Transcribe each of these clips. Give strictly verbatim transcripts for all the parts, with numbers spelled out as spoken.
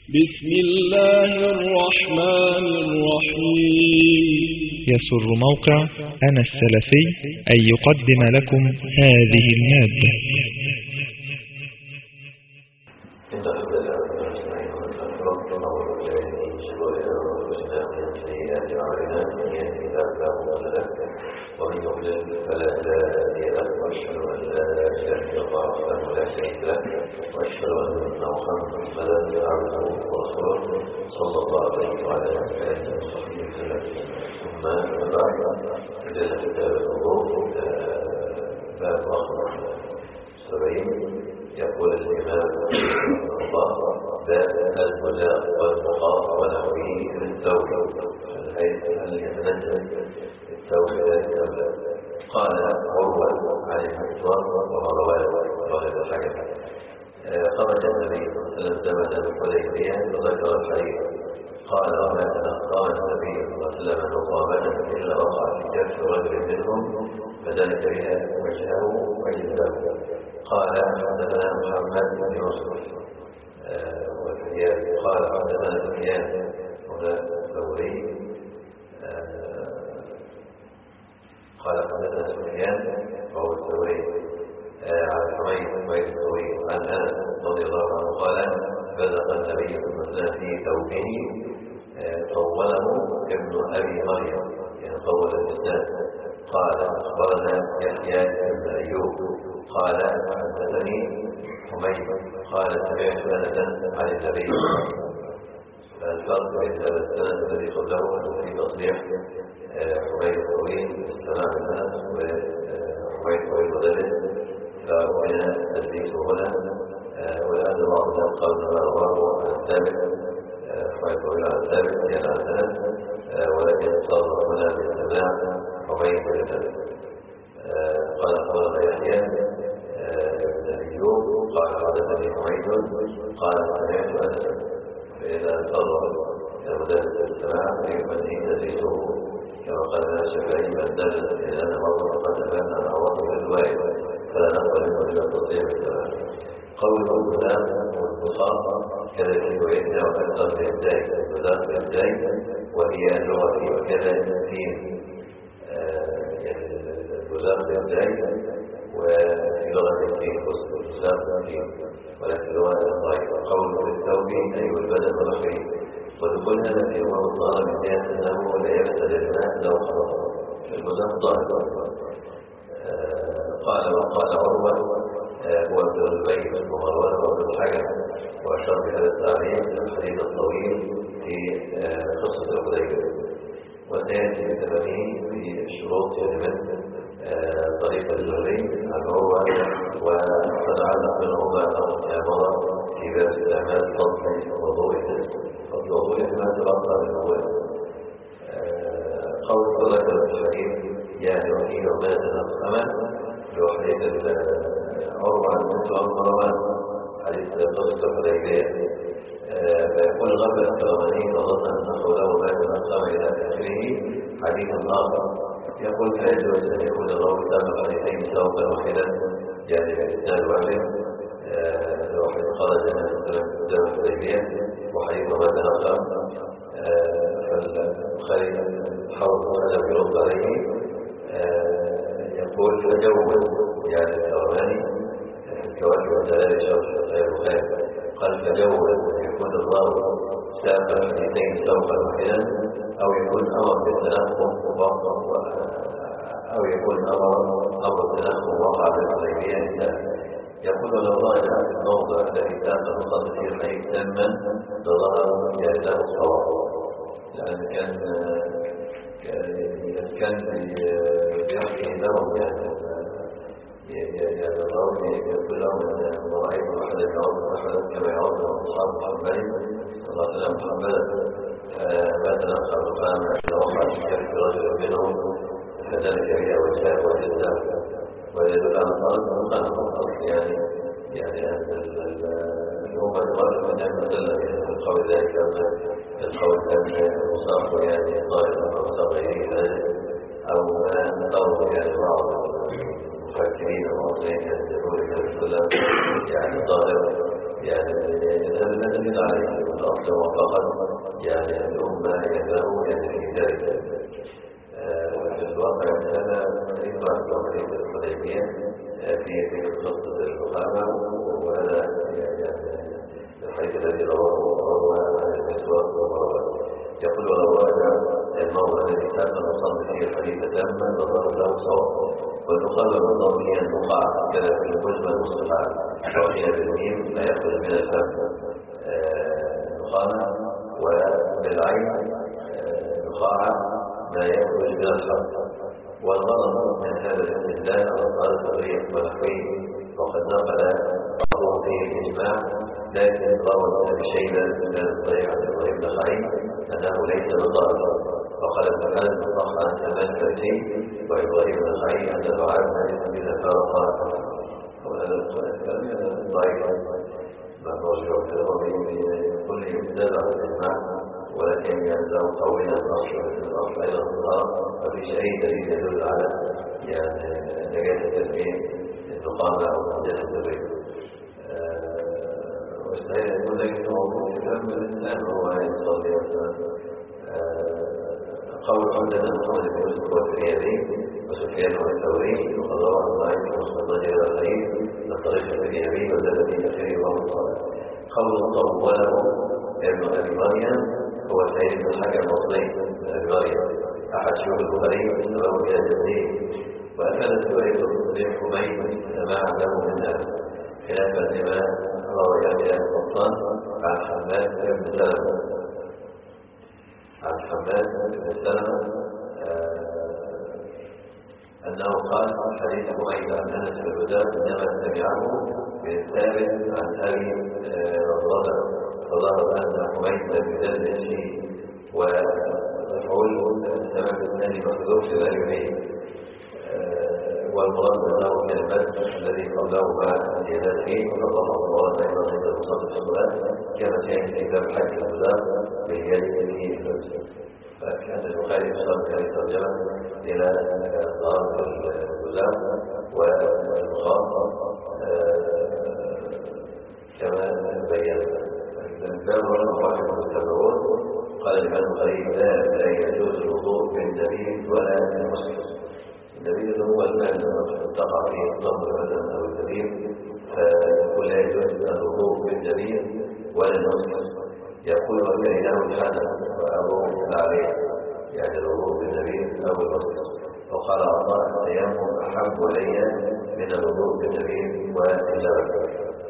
بسم الله الرحمن الرحيم. يسر موقع أنا السلفي أن يقدم لكم هذه المادة. ومن يضلل فلا هادي له، واشهد ان لا اله الا الله وحده لا شريك له، واشهد ان محمدا عبده ورسوله صلى الله عليه وعلى اله وصحبه وسلم. ثم بعد، فإن كتاب الوضوء باب رقم سبعين يقول الامام رحمه الله: باب البلاغ والمخاط ونحوه للثوب، هل يتنزل التوبة قبل؟ قال عروة عن المسور وما رواه الحكم: خرج النبي صلى الله عليه وسلم زمن الحديبية فذكر الحديث، قال: وما تنقى النبي صلى الله عليه وسلم نقامة إلا وقع في كف رجل منهم فدلك بها وجهه وجلده. قال: حدثنا محمد بن يوسف وسفيان قال: حدثنا سفيان هنا الثوري قال: حدثنا سفيان وهو الثوري عن حميد بن الثوري عن انس رضي الله عنه قال: بزق النبي صلى الله عليه وسلم في ثوبه طوله ابن ابي مريم، يعني طول الاسناد. قال: اخبرنا يحيى بن ايوب قال: حدثني حميد قال: سمعت انسا عن النبي. فالفرق بين هذا السند الذي قبله انه في تصريح حميد الطويل استماع الناس وحميد الطويل مدرس، فهنا تدريس هنا. والآن بعض الناس قال ما رواه عن الثابت، حميد الطويل عن الثابت يعني عن الناس، ولكن صار هنا باستماع حميد الطويل. قال: أخبرنا يحيى بن أيوب قال: حدثني حميد قال: سمعت أنسا. فإذا صار مدرس الاستماع فيمنه تدريسه كما قال الشافعي: من درس إلى أن مرة قد أبان عن عواطف الرواية فلا نقبل منه إلا تصريح السماع. قوله البلاد والبخار كذا في روايتنا وأكثر في الداي البلاد في الداي، وهي اللغة وكذا الدين، يعني البلاد في الداي وفي لغة الدين وصف البلاد في الدين، ولكن لغة ضعيفة. قوله الثوب أي البدن والخير، ودخول هذا في أمر الطهارة من جهة أنه لا يفسد الماء لو خلطه المذهب ظاهر. قال: وقال عروة هو ابن الزبير ومروان وابن الحكم، وأشار بهذا التعليم الحديث الطويل في قصة الحديبية، والآية بثمانين في شروط من طريق الجري عن عروة، وتتعلق بالوضع الأمر في باب استعمال فضل وضوء فضل وضوء ما تبقى من الوضوء. قول ذكر الشهيد يعني وفيه وما تنقم لوحدة عروة عن بنت مروان حديث قصة الحديبية، فيقول غفل الكرماني وظن أن قوله ما تنقم إلى آخره حديث آخر. يقول: فيجوز أن يكون الراوي سامع حديثين سوقا واحدا، يعني بإسناد واحد، واحد خرج من قدام الحديبية وحديث ما تنقم، فالبخاري حاول أن يرد عليه. يقول: فجوز يعني الكرماني في الكواكب والدلائل شرح صحيح البخاري قال: فجوز أن يكون الراوي سامع حديثين سوقا واحدا، أو يكون أمر بالتنقم أو يكون أمر أمر التنقم وقع بالحديبية. يقول: لو رأينا في الموضع الذي كان المصدر فيه الحديث تما لظهر جائزة الصواب، لأن كان كان بيحكي لهم يعني يعني الراوي يقول لهم أن رأيت أحد يعود أحد كما يعود أصحاب محمد صلى الله عليه وسلم محمدا ما تنقى مقام إذا وقع في كف رجل منهم فذلك بها وجهه وجزاه، ويدل على الأرض أن الأصل يعني يعني أن الأمة الغالب من أن تسلم في القول ذلك القول أن المصاف يعني طائفة أو صغيرين أو ما أو يعني بعض المفكرين المعطين يدعون إلى السلام يعني ظاهر يعني هذا الذي عليه الأصل وفقط يعني الأمة يدعو يعني في ذلك. في الواقع هذا يطلع عملية الحديبية في في خطة الرقابة، وهذا يعني الحديث الذي رواه هو المسواك ومروان يقول: ولو ورد الموضع الذي كان نصلي فيه الحديث تاما لظهر له صواب، والنقابة بالضمية المقاع كذا في المجمل المصطلح وقيل بالميم لا يخرج من الفم نقامة، وبالعين نقاعة لا يخرج من الحرف. والغرض من هذا الاستدلال أظهار التغريق والحوي، وقد نقل بعضهم فيه الإجماع، لكن روى ابن شيبة من الصحيح عن إبراهيم النخعي أنه ليس بضار، وقال ابن حزم صح عن سلمان الفارسي وإبراهيم النخعي أن الدعاء ليس إذا فارق. وهذا الكلام ضعيف ما رجع في الربيع كل يمتاز على الإجماع، ولكن يلزم قوينا الأصل الأصل أيضا الظهر، مفيش أي دليل يدل على يعني نجاسة البيت النقامة أو نجاسة البيت. وإستهيل يقول لك موضوع في فهم الإنسان هو يصلي قول عمدنا محمد بن يوسف والفريابي وسفيان والثوري وقد روى عن ضعيف المصطلح إلى الخليل الطريق الفريابي وزاد في أخير وهو صالح. قول طوله ابن أبي مريم هو سيد بن الحكم المصري بن أبي مريم أحد شيوخ البخاري وسببه إلى التدريب، وأكدت رواية بن حميد سماعا له منها خلافا لما روى يحيى القطان عن حماد بن سلمة عن حماد بن سلمة أنه قال حديث حميد عن أنس بن هداد إنما سمعه من ثابت عن أبي رضاه، فظهر أن حميد لم يدلس فيه، ومفعول السبب الثاني محذوف لا يريد، والمراد أنه كلمات الذي قبله مع الزيادات فيه، وقضاه الله أيضا عند المصدر في الصلاة كما سيأتي في كتاب حج الهدى باليد فيه الفلس. فكان البخاري صار كان ترجمة إلى ضرب الهدى والمخاط كما بينا. الباب والمخاطب المتبعون قال الإمام البخاري: لا يجوز الوضوء بالنبيذ ولا بالمسلم. النبيذ هو الماء الذي تقع فيه الضم مثلا أو النبيذ، فيقول لا يجوز الوضوء بالنبيذ ولا المسلم. يقول: وكرهه الحدث وأبوه عليه، يعني الوضوء بالنبيذ أو المسلم. وقال عطاء: التيمم أحب إلي من الوضوء بالنبيذ واللبن.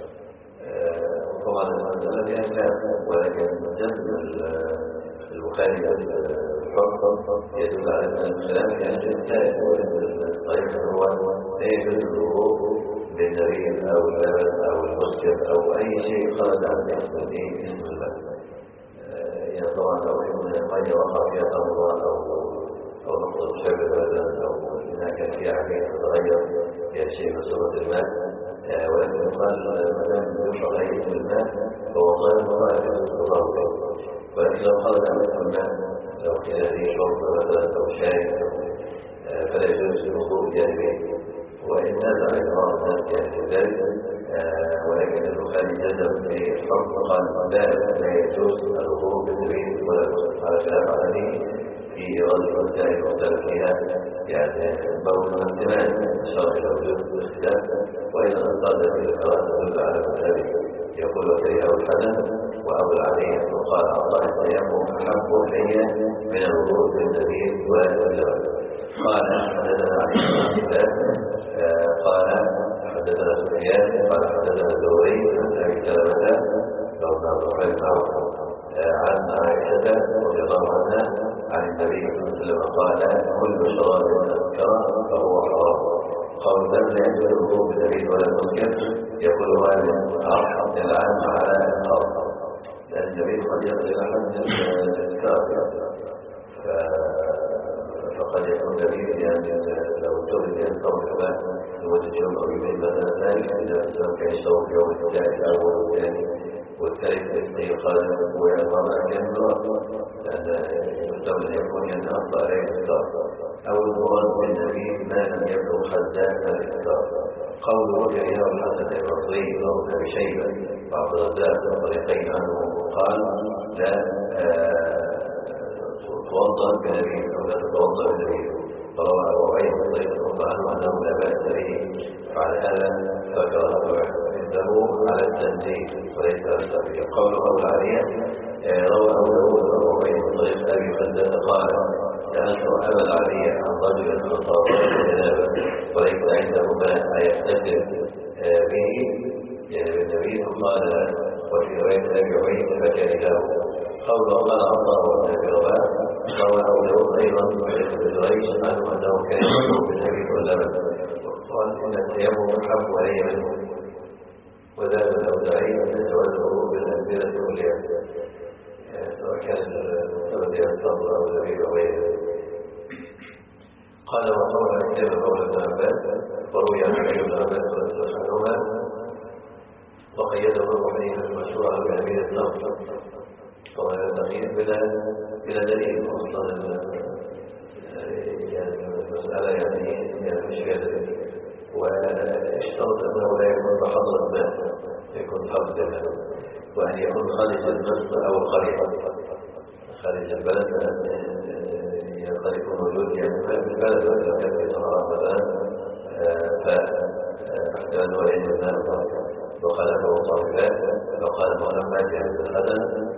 طبعا المسألة فيها خلاف، ولكن جزم البخاري الحكم يدل على أن الخلاف يعني الثالث، وأن الصحيح هو لا يجوز الوضوء بالنبيذ أو اللبن أو المسكر أو أي شيء خرج عن اسم اسم الماء. يعني طبعا لو إن المية وقع فيها تمر أو أو نقطة شجر مثلا أو إنها كان فيها حاجات تتغير فيها شيء من صورة الماء، ولكن قال ما دام يشرب أي اسم الماء فهو غير مضاعف للتضرر. ولكن لو خرج عن اسم الماء لو كان فيه شرب مثلا أو شاي فلا يجوز الوضوء بجانبه، وإن نزع بعض الناس يعني في ذلك، ولكن البخاري جزم في الحكم قال: لا يجوز الوضوء بالنبيذ ولا المسلم، على خلاف عليه في غض المسائل المختلف فيها، يعني بول الاحتمال الشرع إلى وجود الاختلاف، وإذا انتقد في القراءة تدل على مذهبه. يقول: وكرهه الحدث وأبو عليه وقال عطاء: التيمم أحب إلي من الوضوء بالنبيذ واللبن. قال: حدثنا علي بن قال حدثنا سفيان قال حدثنا الزهري عن أبي سلمة بن عبد الرحمن عن عائشة رضي الله عنها عن النبي صلى الله عليه وسلم قال: كل شراب أسكر فهو حرام. قال: بل لا يجوز الوضوء بالنبيذ ولا المسكر. يقول: هذا عطف العام على الخاص، لأن النبيذ قد يصل إلى حد الإسكار، فقد يكون نبيذ يعني لو اتخذ ينصر كمان لمدة يوم أو يومين مثلا، ذلك إذا الإنسان كان يشتغل في يوم الثاني الأول والثاني والثالث يستيقظ والرابع كان مرض، لأن المستمر يكون أن أصل عليه الإسكار، أو المراد بالنبيذ ما لم يبلغ حد الإسكار. قول وكرهه الحسن البصري وابن أبي شيبة وعبد الرزاق طريقين عنه قال لا توضأ بنبي أو لا تتوضأ بنبي، فروى أبو عيد طريقة أخرى عنه أنه لا بأس به، فعلى هذا فكره عنده على التنزيل وليس على التفريق. قوله أبو العالية روى أبو داود وأبو عيد طريق أبي خلدة قال سألت أبا العالية عن رجل أصابه جنابة وليس عنده ماء يغتسل به يعني بالنبي، قال وفي رواية أبي عيد فكر له. قوله قال عطاء بن أبي رباح روى أبو داود أيضا طريق ابن جريج عنه أنه كان يشرب بالحديث واللبن، قال إن التيمم أحب علي منه، وزاد الأوزاعي أن يتوزع بالأنزلة كلها سواء كان المستند يستطر أو زبيب أو غيره. قال وقال الكتاب قول ابن عباس وروي عن ابن عباس رضي الله عنهما وقيده الرحمن المشروع على أمير النصر، وهذا التقييد بلا بلا دليل أصلا، يعني المسألة يعني يعني مش فيها دليل، واشترط أنه لا يكون بحضرة ماء، يكون حفظ الماء، وأن يكون خارج المسجد أو القرية، خارج البلد قد يكون موجود يعني في البلد وإذا كان في صحراء مثلا فأحتمال ولين الماء وخلفه طائفات، فقال محمد يعني الخدم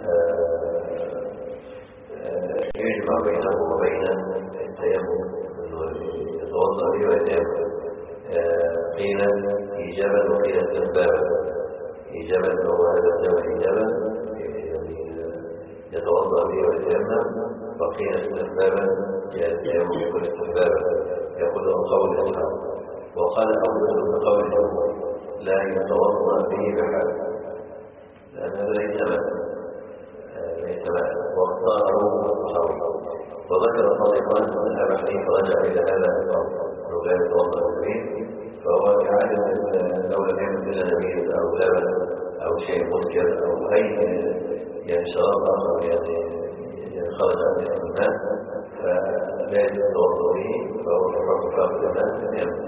يجمع بينه وبين التيمم يتوضأ به ويتيمم. قيل إيجابا وقيل استحبابا، إيجابا هو هذا الدم إيجابا يتوضأ به ويتيمم، وقيل استحبابا يتيمم يكون استحبابا، يقول قول الإسلام. وقال أول بقول الجمهور لا يتوضأ به بحال لأن هذا ليس ماء ليس ماء، واختاره الصحابة. وذكر طالبان أن أبا حنيفة رجع إلى هذا القول أنه لا يتوضأ به، فهو إعادة لو لم يكن إلا نبيذ أو لبن أو شيء مسكر أو أي يعني شراب آخر يعني خرج عن الماء فلا يجوز التوضأ به، فهو يحط فاقد الماء.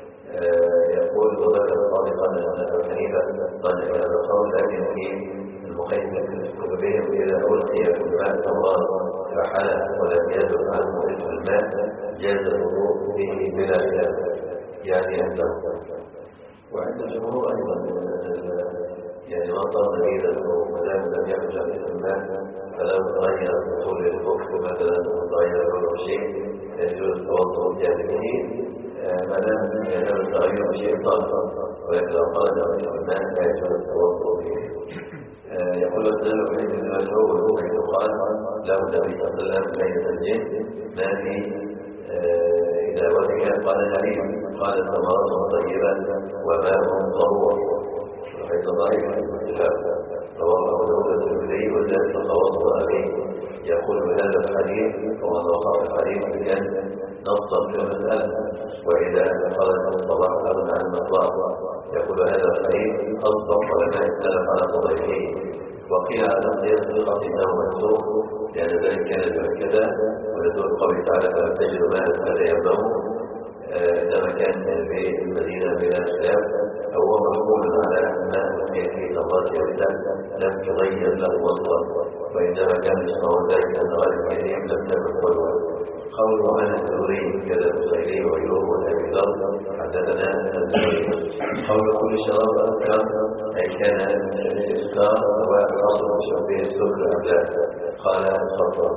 يقول وذكر طالبان أن أبا حنيفة رجع إلى هذا القول، لكن في المقيم كتبهم إذا ألقي في الماء تمران فحلى ولم يزل عنه اسم الماء جاز الوضوء به بلا خلاف، يعني عنده. وعند الجمهور أيضا يعني ما صار نبيذا وما دام لم يخرج عن اسم الماء فلو تغير دخول البخت مثلا وتغير لون شيء يجوز التوضؤ بجانبه ما دام يزال التغير شيء طارئ، ولكن لو خرج عن اسم الماء لا يجوز التوضؤ به. يقول الدليل عليه أن المشروع والروح يقال له النبي صلى الله عليه وسلم ليلة الجن ما في إذا وجه قال حليم، قال ثمرات طيبة وماء طهور، وحيث ضعيف الاتفاق. رواه أبو داود الترمذي وزاد تواضع به. يقول بهذا الحديث ومن وقع الحديث بأن نصا في المسألة، وإذا خرج الصباح أغنى عن المطلق. يقول هذا الحديث أصدق ولما اختلف على تضعيفه، وقيل على تقدير الثقة إنه منسوخ لأن ذلك كان بهكذا، ونزول قوله تعالى فلم تجدوا ماء فتيمموا إنما كان في المدينة بلا خلاف، أو هو محمول على ماء في تمرات يابسة لم تغير له وصفا، وإنما كان يصنع ذلك أن غالب كريم لم تكن قدوة. قوله عن الزهري كذا البصيري وأيوب وأبي ذر حدثنا الزهري. قول كل شراب أسكر أي كان الإسكار سواء أصل مشبه السكر أم لا. قال الخطاب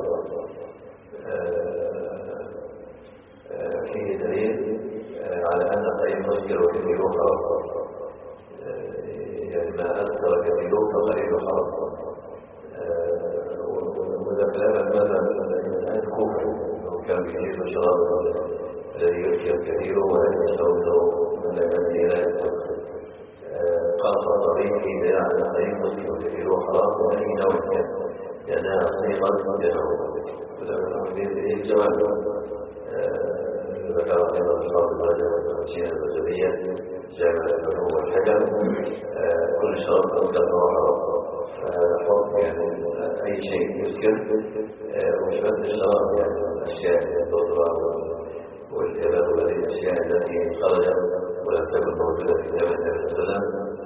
فيه دليل على أن الطيب مسكر وكثيره حرام، يعني ما أسكر كثيره فقليله حرام. وإذا كلام ماذا الآن كفر كان كثير الشراب الذي يسكر كثيره ولا يستوزه من لا يمني لا يستوزه. قال الخطابي في دليل على الطيب مسكر وكثيره حرام وأي نوع كان لأنها صيغة جنوب في الجواب. ذكر أيضا الحافظ الرجل والتمشين البشرية جامع العلوم والحكم كل شرط أذكر وحرام، فهذا حكم يعني أي شيء يذكر ومش بس الشراب يعني الأشياء الضرورة والإباد والأشياء التي خرجت ولم تكن موجودة في زمن النبي صلى الله عليه وسلم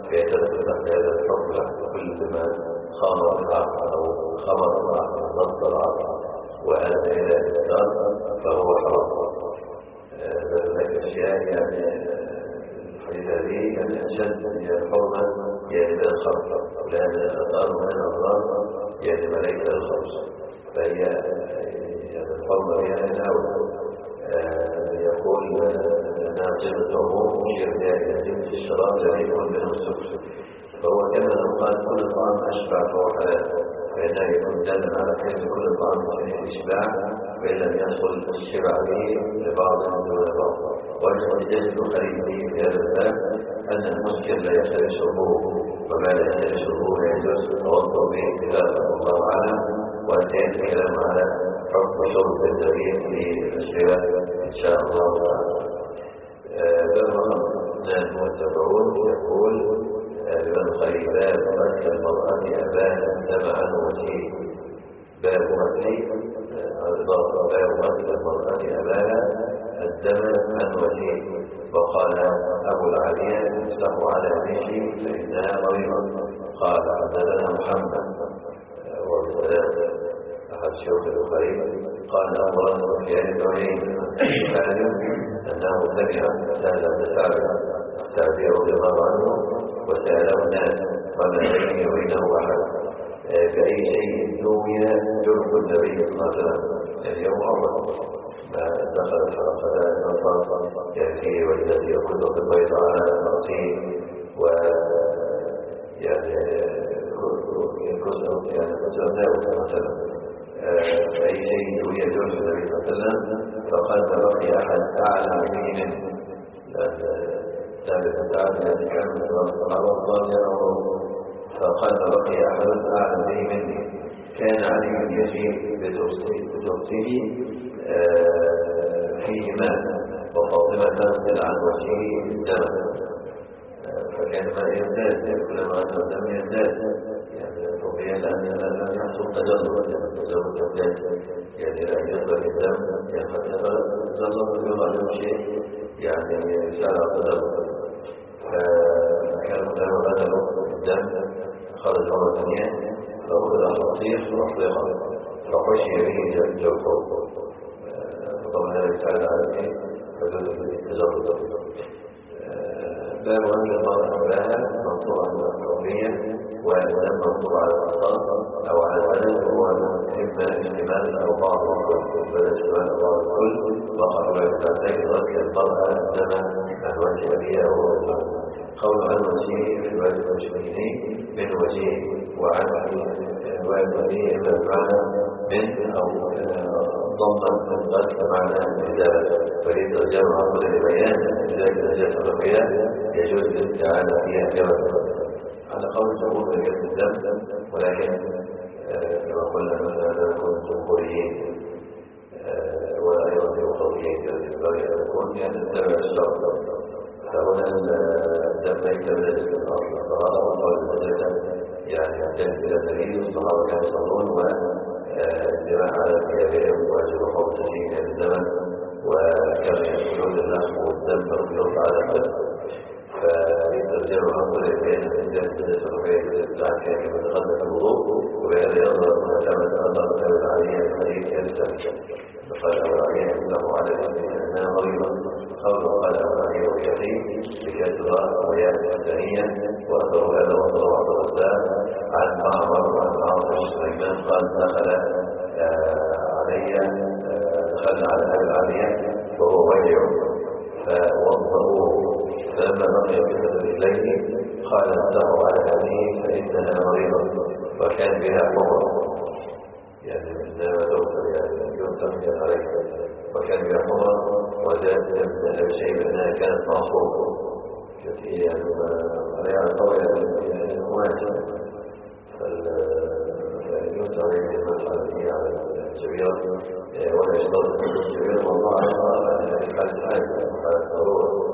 فيتدخل تحت هذا الحكم كل ما خامر العقل أو خمر العقل ضبط العقل وأدى إلى الإسكار فهو حرام. هناك أشياء يعني الحديث هذه يعني أشد من الحرمة يعني من الخمر، لأن الأضرار من الأضرار يعني ملائكة الخمس، فهي يعني الحرمة هي الأولى. يقول أنها جنة عموم مشير ذلك جنة الشراب الذي يكون منه السكر، فهو كما لو قال كل طعام أشبع فهو حلال، فإنه يكون دالا على كلمة كل طعام فيه الإشباع، وإن لم يحصل الشبع به لبعض دون بعض. والاحتجاج البخاري به في هذا الباب أن المسكر لا يحتاج شربه، وما لا يحتاج شربه لا يجوز التوضؤ به اتفاقا والله أعلم. وأنتهيت الكلام على حكم شرب الدقيق في الأشربة إن شاء الله تعالى. باب ناس متبعون يقول بمن خيبات مثل المرأة أباها الدم عن وجهه. باب مثل باب مثل المرأة أباها الدم عن وجهه. وقال أبو العالية يفتح على وجهه فإنها مريضة. قال حدثنا محمد وابن أحد شيوخ البخاري قال أمرنا في آية التوحيد أنه سمع سهل بن سعد التابعي رضي الله عنه وسأله الناس قال بيني وبينه أحد بأي شيء نوي جرح النبي صلى الله عليه وسلم. يعني يوم أول ما دخل الحلقة النصر يأتي والذي يكون في البيت على رأسه و يعني يكسر يعني كسرناه مثلا أي شيء نوي جرح النبي صلى الله عليه وسلم فقال ما بقي أحد أعلم به منه. ثابت تعالى الذي كان من الصحابة الضالين فقال بقي أحد أعلم به مني. كان علي يجيء بترسيه فيه ماء وفاطمة تنزل عن وجهه الدم، فكان ما يزداد كلما أنه الدم يزداد يعني طبيعي لأن لم يحصل تجرد التجرد يزداد يعني لا يصبح الدم يعني قد تجرد في غالب شيء يعني يسارع التجرد. فكان لما بدلوا الدم خرج مرة ثانية فأخذ الحصير وأحضره فحشي به جوفه. فطبعا هذا يساعد على ايه؟ حدوث التجرد. باب أن المرأة أولاها منصوبة على الحرية ولم منصوبة على الأصال أو على الولد وهو إما احتمال أو بعض الكل بل احتمال أو بعض الكل وقع بعد ذلك المرأة دم عن وجه أبيها ووجهها. قول عن وجهه في الوالد المشبهين من وجهه وعن الوالد وجهه إما بمعنى من أو ضمن القتل معنى الإزالة. فإذا الرجال عقد لبيان ذلك النجاسة الرقية يجوز الاستعانة فيها كما على قول جمهور رجال الدم، ولكن كما قلنا مثلا لا نكون جمهوريين ولا أيضا ديمقراطيين كذلك يكون يعني نتبع الشرع. فهنا الدم ليس بذلك الأصل الطهارة وقول النجاسة يعني يحتاج إلى دليل الصحابة كانوا يصلون والدماء على ثيابهم وجروحهم تسيل إلى الزمن وكانوا يأكلون اللحم والدم والجلد على الدم. فيترجم عن كل بين الإنسان بالنسبة للإسلام كان يتقدم الوضوء وبهذا يظهر أن كما تأثر ثابت عليه الحديث يرسل. فقال أبو عليه أنه على أنها مريضة. قوله قال أبو عليه ويحيي بكسرة ويأتي الثانية وأثر هذا وأثر عبد الرزاق عن معمر وعن عاصم سليمان قال دخل علي دخل على أبي العالية وهو وجع فوضعوه فلما بقي بكسر رجليه قال انتهوا على هذه فإنها مريضة وكان بها حمر يعني إنما دكتور يعني ينتم عليه وكان بها حمر وزاد من شيء بأنها كانت معصومة كثير يعني عليها الطويلة المواجهة فاليوت عليه المسألة على الجبيرة ولا يشترط الجبيرة والله على الحال الحال وحال الضرورة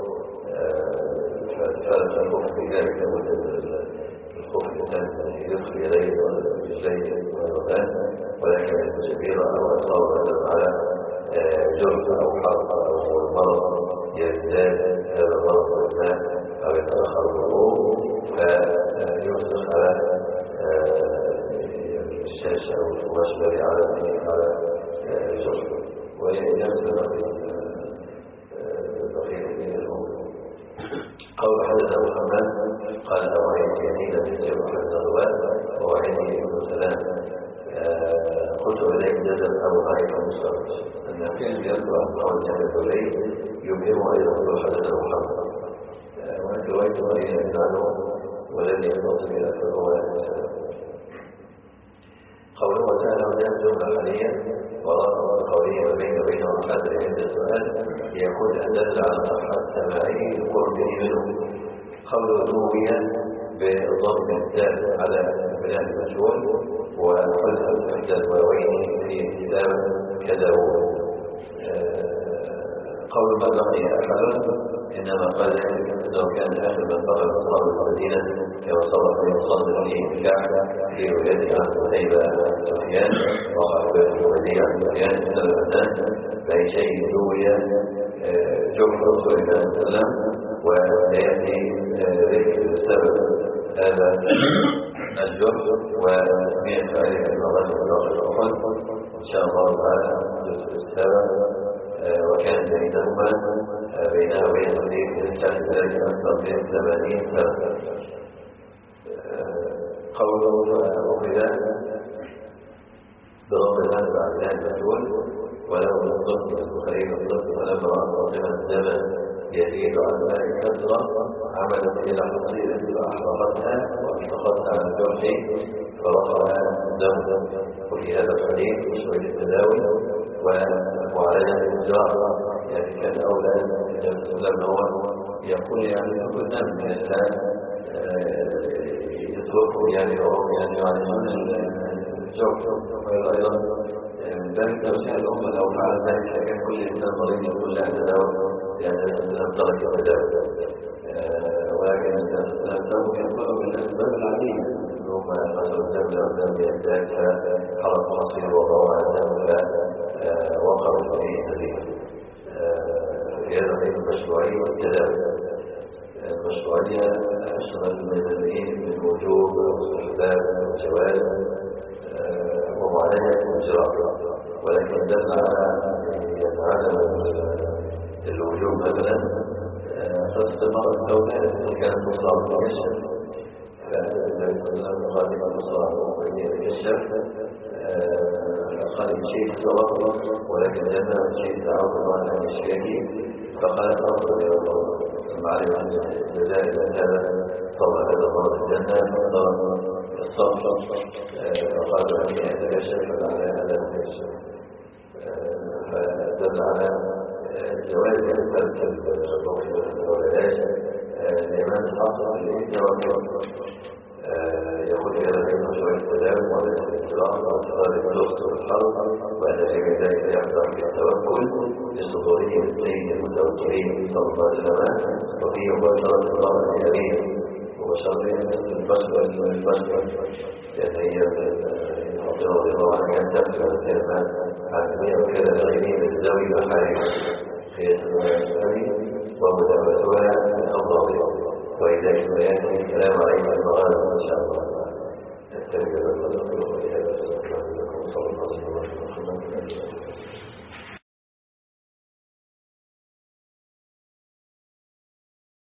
فلا تخف في ذلك الخوف الإنسان يدخل إليه ورجليه والوثان ولكن الجبيرة أو أصابة على جرد أو حرق أو مرض يزداد هذا المرض بالماء أو يتأخر الوضوء النشأ والمشبر على على الجرح وينزل البقية من الأمور. قول حدث أبو حماد قال أوعيت يزيد بن جبر بن الغواد ووعيني ابن سلام قلت إليك جزم أبو هريرة المستوى أن كان يذكر أن قول جابر الدولي يبهم أيضا قول حدث أبو حماد وأنت رواية مريم بن عنه والذي ينتصر إلى الرواية والسلام. قوله تعالى وجاءت جملة حالية وراء قوله وبين وبين الحد عند السؤال يكون أدل على صحة سماعه لقربه منه. قوله دوية بضم الدال على بناء المجهول وحذف إحدى الواوين في كتاب كداوود. قول ما بقي أحد إنما قال ذلك أنه كان آخر من بقى أصحاب المدينة كما صرف يصدر فيه الكعبة في روايته عن قتيبة سفيان وقع في روايته عن سفيان من الأذان فأي شيء دوي جمع رسول الله صلى الله عليه وسلم وسيأتي ذكر السبب هذا الجرح وتسمية عليه المرات الأخرى أحد إن شاء الله تعالى جزء السبب وكان بينهما بينها وبين الحديث كان ذلك أكثر من ثمانين سنة. قوله أخذ برب الهند بعد ذلك المجهول ولو من الصدق البخاري الصدق فلما رأى فاطمة الزمن يزيد عن ذلك كثرة عملت إلى حصيلة فأحرقتها وأطلقتها على الجرح فرفعها الدم. وفي هذا الحديث مشروع التداوي ومعالجة الإجراء يعني كان أولى لما هو يقول يعني يقول نعم من الآن يتركوا يعني وهم يعني يعالجون الجرح وأيضا من ذلك توسيع الأمة لو فعل ذلك كان كل إنسان مريض يقول لا تداوي يعني لم ترك التداوي ولكن التداوي يقول من الأسباب العادية ثم قتل الدم لأقدام بأجزاء فحرق مصير وضوء الدم وقعوا في هذه في هذا غير المشروعية والتداوي. المشروعية أشمل من المدنيين من وجوب واستحباب والجواز ومعالجة الإجراء ولكن دل على عدم الوجوب مثلا قصة المرأة الزوجة التي كانت تصاب بالكشف فالنبي صلى الله عليه وسلم قال لمن تصاب بالكشف قال شيء سبق ولكن جنة شيء تعود عن الشيء فقالت أفضل إلى الله ثم علم أن الجزاء هذا طبعا هذا مرض الجنة فقال الصبر فقال أن يتكشف على هذا الكشف فدل على جواز الفلسفة والعلاج لمن حصل الإجراء يقول هذا من مشروع التداوي وليس الاجراء واعتبار الدرس والحرب وأن في ذلك يحضر بالتوكل لصدوره الطين المتوكلين صلى الله عليه وسلم وفيه مباشرة الله الكريم وبشرين البشر البشر لأن هي الحضر رضي الله عنه كانت تبقى الكلمات عالمية وكذا غيرين الزاوية وحارب خير الأسفل ومدابتها الأفضل وإذا كان يأتي الكلام عليك المغارب إن شاء الله التربية والفضل